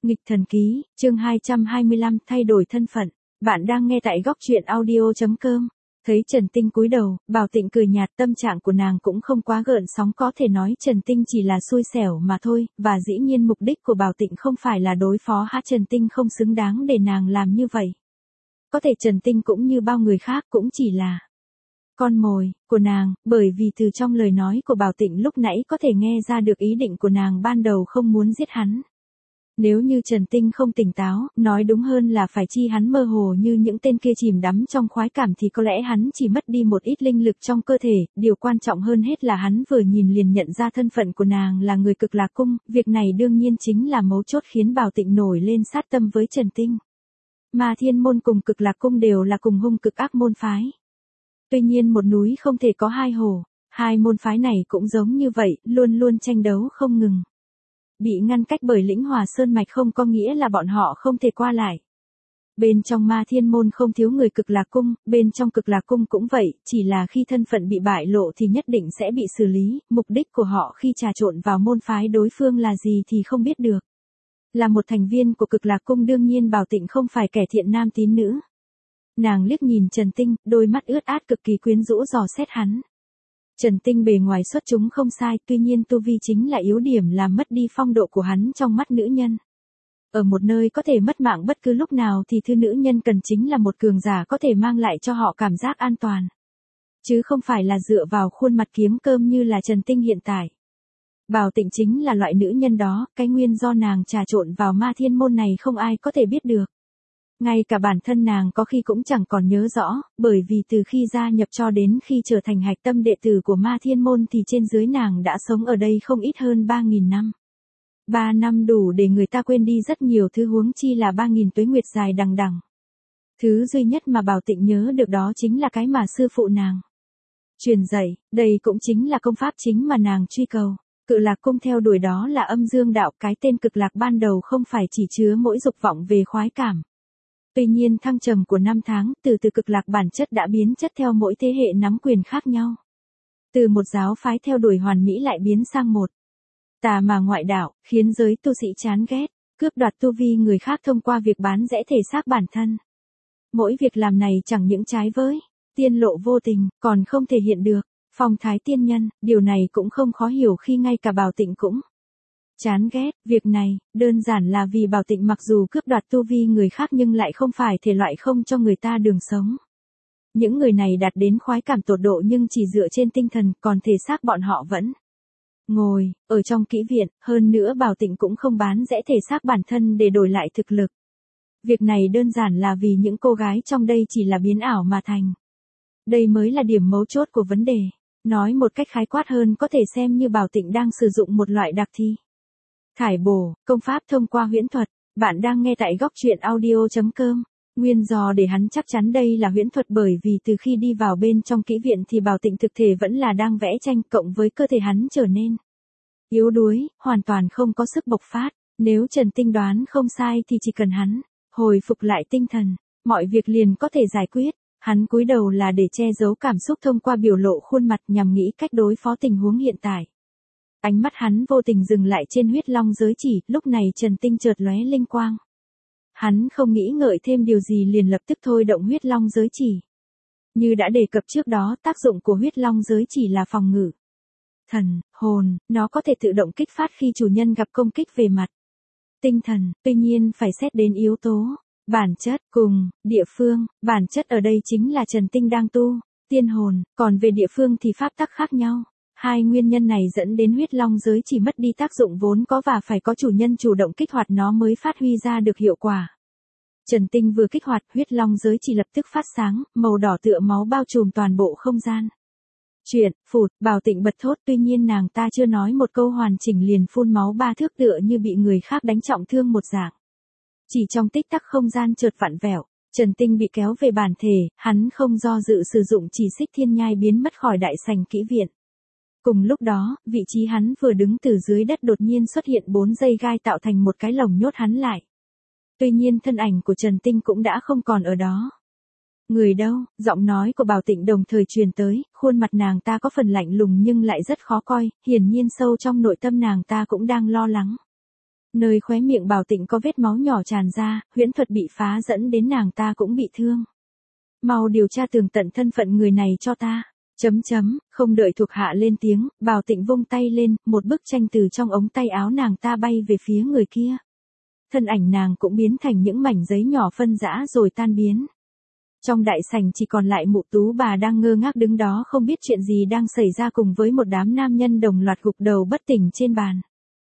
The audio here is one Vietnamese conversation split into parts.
Nghịch thần ký, chương 225, thay đổi thân phận. Bạn đang nghe tại góc truyện audio.com. Thấy Trần Tinh cúi đầu, Bảo Tịnh cười nhạt, tâm trạng của nàng cũng không quá gợn sóng, có thể nói Trần Tinh chỉ là xui xẻo mà thôi, và dĩ nhiên mục đích của Bảo Tịnh không phải là đối phó Trần Tinh không xứng đáng để nàng làm như vậy. Có thể Trần Tinh cũng như bao người khác cũng chỉ là con mồi của nàng, bởi vì từ trong lời nói của Bảo Tịnh lúc nãy có thể nghe ra được ý định của nàng ban đầu không muốn giết hắn. Nếu như Trần Tinh không tỉnh táo, nói đúng hơn là phải chi hắn mơ hồ như những tên kia chìm đắm trong khoái cảm thì có lẽ hắn chỉ mất đi một ít linh lực trong cơ thể, điều quan trọng hơn hết là hắn vừa nhìn liền nhận ra thân phận của nàng là người Cực Lạc Cung, việc này đương nhiên chính là mấu chốt khiến Bảo Tịnh nổi lên sát tâm với Trần Tinh. Ma Thiên Môn cùng Cực Lạc Cung đều là cùng hung cực ác môn phái. Tuy nhiên một núi không thể có hai hổ, hai môn phái này cũng giống như vậy, luôn luôn tranh đấu không ngừng. Bị ngăn cách bởi lĩnh Hòa Sơn Mạch không có nghĩa là bọn họ không thể qua lại. Bên trong Ma Thiên Môn không thiếu người Cực Lạc Cung, bên trong Cực Lạc Cung cũng vậy, chỉ là khi thân phận bị bại lộ thì nhất định sẽ bị xử lý, mục đích của họ khi trà trộn vào môn phái đối phương là gì thì không biết được. Là một thành viên của Cực Lạc Cung đương nhiên Bảo Tịnh không phải kẻ thiện nam tín nữ. Nàng liếc nhìn Trần Tinh, đôi mắt ướt át cực kỳ quyến rũ dò xét hắn. Trần Tinh bề ngoài xuất chúng không sai, tuy nhiên tu vi chính là yếu điểm làm mất đi phong độ của hắn trong mắt nữ nhân. Ở một nơi có thể mất mạng bất cứ lúc nào thì thứ nữ nhân cần chính là một cường giả có thể mang lại cho họ cảm giác an toàn. Chứ không phải là dựa vào khuôn mặt kiếm cơm như là Trần Tinh hiện tại. Bảo Tịnh chính là loại nữ nhân đó, cái nguyên do nàng trà trộn vào Ma Thiên Môn này không ai có thể biết được. Ngay cả bản thân nàng có khi cũng chẳng còn nhớ rõ, bởi vì từ khi gia nhập cho đến khi trở thành hạch tâm đệ tử của Ma Thiên Môn thì trên dưới nàng đã sống ở đây không ít hơn 3.000 năm. 3 năm đủ để người ta quên đi rất nhiều thứ, huống chi là 3.000 tuế nguyệt dài đằng đẵng. Thứ duy nhất mà Bảo Tịnh nhớ được đó chính là cái mà sư phụ nàng truyền dạy, đây cũng chính là công pháp chính mà nàng truy cầu. Cự Lạc Cung theo đuổi đó là âm dương đạo, cái tên Cực Lạc ban đầu không phải chỉ chứa mỗi dục vọng về khoái cảm. Tuy nhiên thăng trầm của năm tháng, từ Cực Lạc bản chất đã biến chất theo mỗi thế hệ nắm quyền khác nhau. Từ một giáo phái theo đuổi hoàn mỹ lại biến sang một tà mà ngoại đạo, khiến giới tu sĩ chán ghét, cướp đoạt tu vi người khác thông qua việc bán rẽ thể xác bản thân. Mỗi việc làm này chẳng những trái với tiên lộ vô tình, còn không thể hiện được phong thái tiên nhân, điều này cũng không khó hiểu khi ngay cả Bảo Tịnh cũng chán ghét. Việc này, đơn giản là vì Bảo Tịnh mặc dù cướp đoạt tu vi người khác nhưng lại không phải thể loại không cho người ta đường sống. Những người này đạt đến khoái cảm tột độ nhưng chỉ dựa trên tinh thần, còn thể xác bọn họ vẫn ngồi ở trong kỹ viện, hơn nữa Bảo Tịnh cũng không bán rẽ thể xác bản thân để đổi lại thực lực. Việc này đơn giản là vì những cô gái trong đây chỉ là biến ảo mà thành. Đây mới là điểm mấu chốt của vấn đề. Nói một cách khái quát hơn có thể xem như Bảo Tịnh đang sử dụng một loại đặc thi thải bổ, công pháp thông qua huyễn thuật. Bạn đang nghe tại góc truyện audio.com. Nguyên do để hắn chắc chắn đây là huyễn thuật bởi vì từ khi đi vào bên trong kỹ viện thì Bảo Tịnh thực thể vẫn là đang vẽ tranh, cộng với cơ thể hắn trở nên yếu đuối, hoàn toàn không có sức bộc phát. Nếu Trần Tinh đoán không sai thì chỉ cần hắn hồi phục lại tinh thần, mọi việc liền có thể giải quyết. Hắn cúi đầu là để che giấu cảm xúc thông qua biểu lộ khuôn mặt nhằm nghĩ cách đối phó tình huống hiện tại. Ánh mắt hắn vô tình dừng lại trên huyết long giới chỉ, lúc này Trần Tinh chợt lóe linh quang. Hắn không nghĩ ngợi thêm điều gì liền lập tức thôi động huyết long giới chỉ. Như đã đề cập trước đó, tác dụng của huyết long giới chỉ là phòng ngự thần, hồn, nó có thể tự động kích phát khi chủ nhân gặp công kích về mặt tinh thần, tuy nhiên phải xét đến yếu tố bản chất cùng địa phương. Bản chất ở đây chính là Trần Tinh đang tu tiên hồn, còn về địa phương thì pháp tắc khác nhau. Hai nguyên nhân này dẫn đến huyết long giới chỉ mất đi tác dụng vốn có và phải có chủ nhân chủ động kích hoạt nó mới phát huy ra được hiệu quả. Trần Tinh vừa kích hoạt, huyết long giới chỉ lập tức phát sáng, màu đỏ tựa máu bao trùm toàn bộ không gian. Chuyện, phụt, Bảo Tịnh bật thốt, tuy nhiên nàng ta chưa nói một câu hoàn chỉnh liền phun máu 3 thước tựa như bị người khác đánh trọng thương một dạng. Chỉ trong tích tắc không gian chợt vặn vẹo, Trần Tinh bị kéo về bản thể, hắn không do dự sử dụng chỉ xích thiên nhai biến mất khỏi đại sảnh kỹ viện. Cùng lúc đó, vị trí hắn vừa đứng từ dưới đất đột nhiên xuất hiện 4 dây gai tạo thành một cái lồng nhốt hắn lại. Tuy nhiên thân ảnh của Trần Tinh cũng đã không còn ở đó. Người đâu? Giọng nói của Bảo Tịnh đồng thời truyền tới, khuôn mặt nàng ta có phần lạnh lùng nhưng lại rất khó coi, hiển nhiên sâu trong nội tâm nàng ta cũng đang lo lắng. Nơi khóe miệng Bảo Tịnh có vết máu nhỏ tràn ra, huyễn thuật bị phá dẫn đến nàng ta cũng bị thương. Mau điều tra tường tận thân phận người này cho ta. Không đợi thuộc hạ lên tiếng, Bảo Tịnh vung tay lên, một bức tranh từ trong ống tay áo nàng ta bay về phía người kia. Thân ảnh nàng cũng biến thành những mảnh giấy nhỏ phân rã rồi tan biến. Trong đại sảnh chỉ còn lại Mụ Tú bà đang ngơ ngác đứng đó không biết chuyện gì đang xảy ra cùng với một đám nam nhân đồng loạt gục đầu bất tỉnh trên bàn.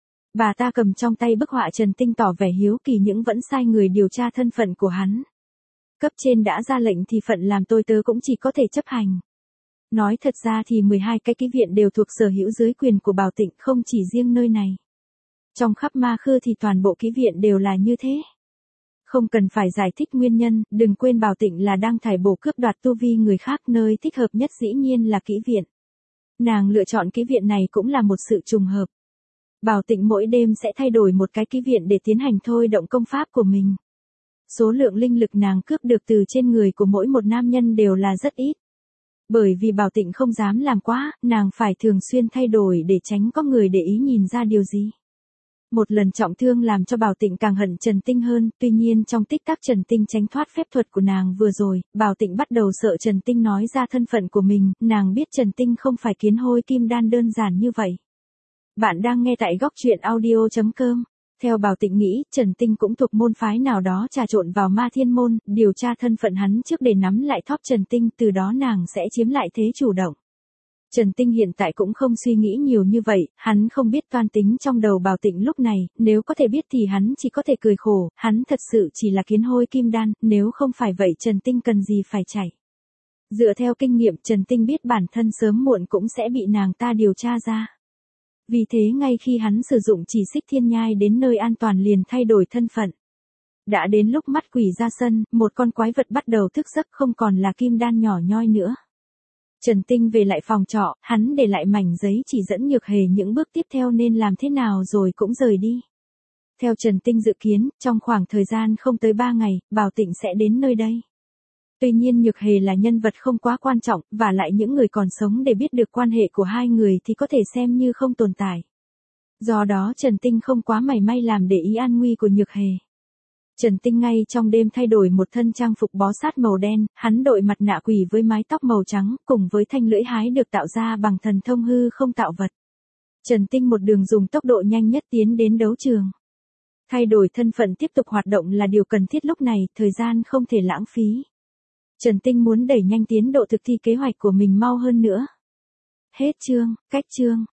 Bà ta cầm trong tay bức họa Trần Tinh tỏ vẻ hiếu kỳ nhưng vẫn sai người điều tra thân phận của hắn. Cấp trên đã ra lệnh thì phận làm tôi tớ cũng chỉ có thể chấp hành. Nói thật ra thì 12 cái ký viện đều thuộc sở hữu dưới quyền của Bảo Tịnh, không chỉ riêng nơi này. Trong khắp Ma Khư thì toàn bộ ký viện đều là như thế. Không cần phải giải thích nguyên nhân, đừng quên Bảo Tịnh là đang thải bổ cướp đoạt tu vi người khác, nơi thích hợp nhất dĩ nhiên là ký viện. Nàng lựa chọn ký viện này cũng là một sự trùng hợp. Bảo Tịnh mỗi đêm sẽ thay đổi một cái ký viện để tiến hành thôi động công pháp của mình. Số lượng linh lực nàng cướp được từ trên người của mỗi một nam nhân đều là rất ít. Bởi vì Bảo Tịnh không dám làm quá, nàng phải thường xuyên thay đổi để tránh có người để ý nhìn ra điều gì. Một lần trọng thương làm cho Bảo Tịnh càng hận Trần Tinh hơn, tuy nhiên trong tích tắc Trần Tinh tránh thoát phép thuật của nàng vừa rồi, Bảo Tịnh bắt đầu sợ Trần Tinh nói ra thân phận của mình, nàng biết Trần Tinh không phải kiến hôi kim đan đơn giản như vậy. Bạn đang nghe tại góc truyện audio.com. Theo Bảo Tịnh nghĩ, Trần Tinh cũng thuộc môn phái nào đó trà trộn vào Ma Thiên Môn, điều tra thân phận hắn trước để nắm lại thóp Trần Tinh, từ đó nàng sẽ chiếm lại thế chủ động. Trần Tinh hiện tại cũng không suy nghĩ nhiều như vậy, hắn không biết toan tính trong đầu Bảo Tịnh lúc này, nếu có thể biết thì hắn chỉ có thể cười khổ, hắn thật sự chỉ là kiến hôi kim đan, nếu không phải vậy Trần Tinh cần gì phải chạy. Dựa theo kinh nghiệm Trần Tinh biết bản thân sớm muộn cũng sẽ bị nàng ta điều tra ra. Vì thế ngay khi hắn sử dụng chỉ xích thiên nhai đến nơi an toàn liền thay đổi thân phận. Đã đến lúc mắt quỷ ra sân, một con quái vật bắt đầu thức giấc không còn là kim đan nhỏ nhoi nữa. Trần Tinh về lại phòng trọ, hắn để lại mảnh giấy chỉ dẫn Nhược Hề những bước tiếp theo nên làm thế nào rồi cũng rời đi. Theo Trần Tinh dự kiến, trong khoảng thời gian không tới 3 ngày, Bảo Tịnh sẽ đến nơi đây. Tuy nhiên Nhược Hề là nhân vật không quá quan trọng, và lại những người còn sống để biết được quan hệ của hai người thì có thể xem như không tồn tại. Do đó Trần Tinh không quá mảy may làm để ý an nguy của Nhược Hề. Trần Tinh ngay trong đêm thay đổi một thân trang phục bó sát màu đen, hắn đội mặt nạ quỷ với mái tóc màu trắng, cùng với thanh lưỡi hái được tạo ra bằng thần thông hư không tạo vật. Trần Tinh một đường dùng tốc độ nhanh nhất tiến đến đấu trường. Thay đổi thân phận tiếp tục hoạt động là điều cần thiết lúc này, thời gian không thể lãng phí. Trần Tinh muốn đẩy nhanh tiến độ thực thi kế hoạch của mình mau hơn nữa. Hết chương, cách chương.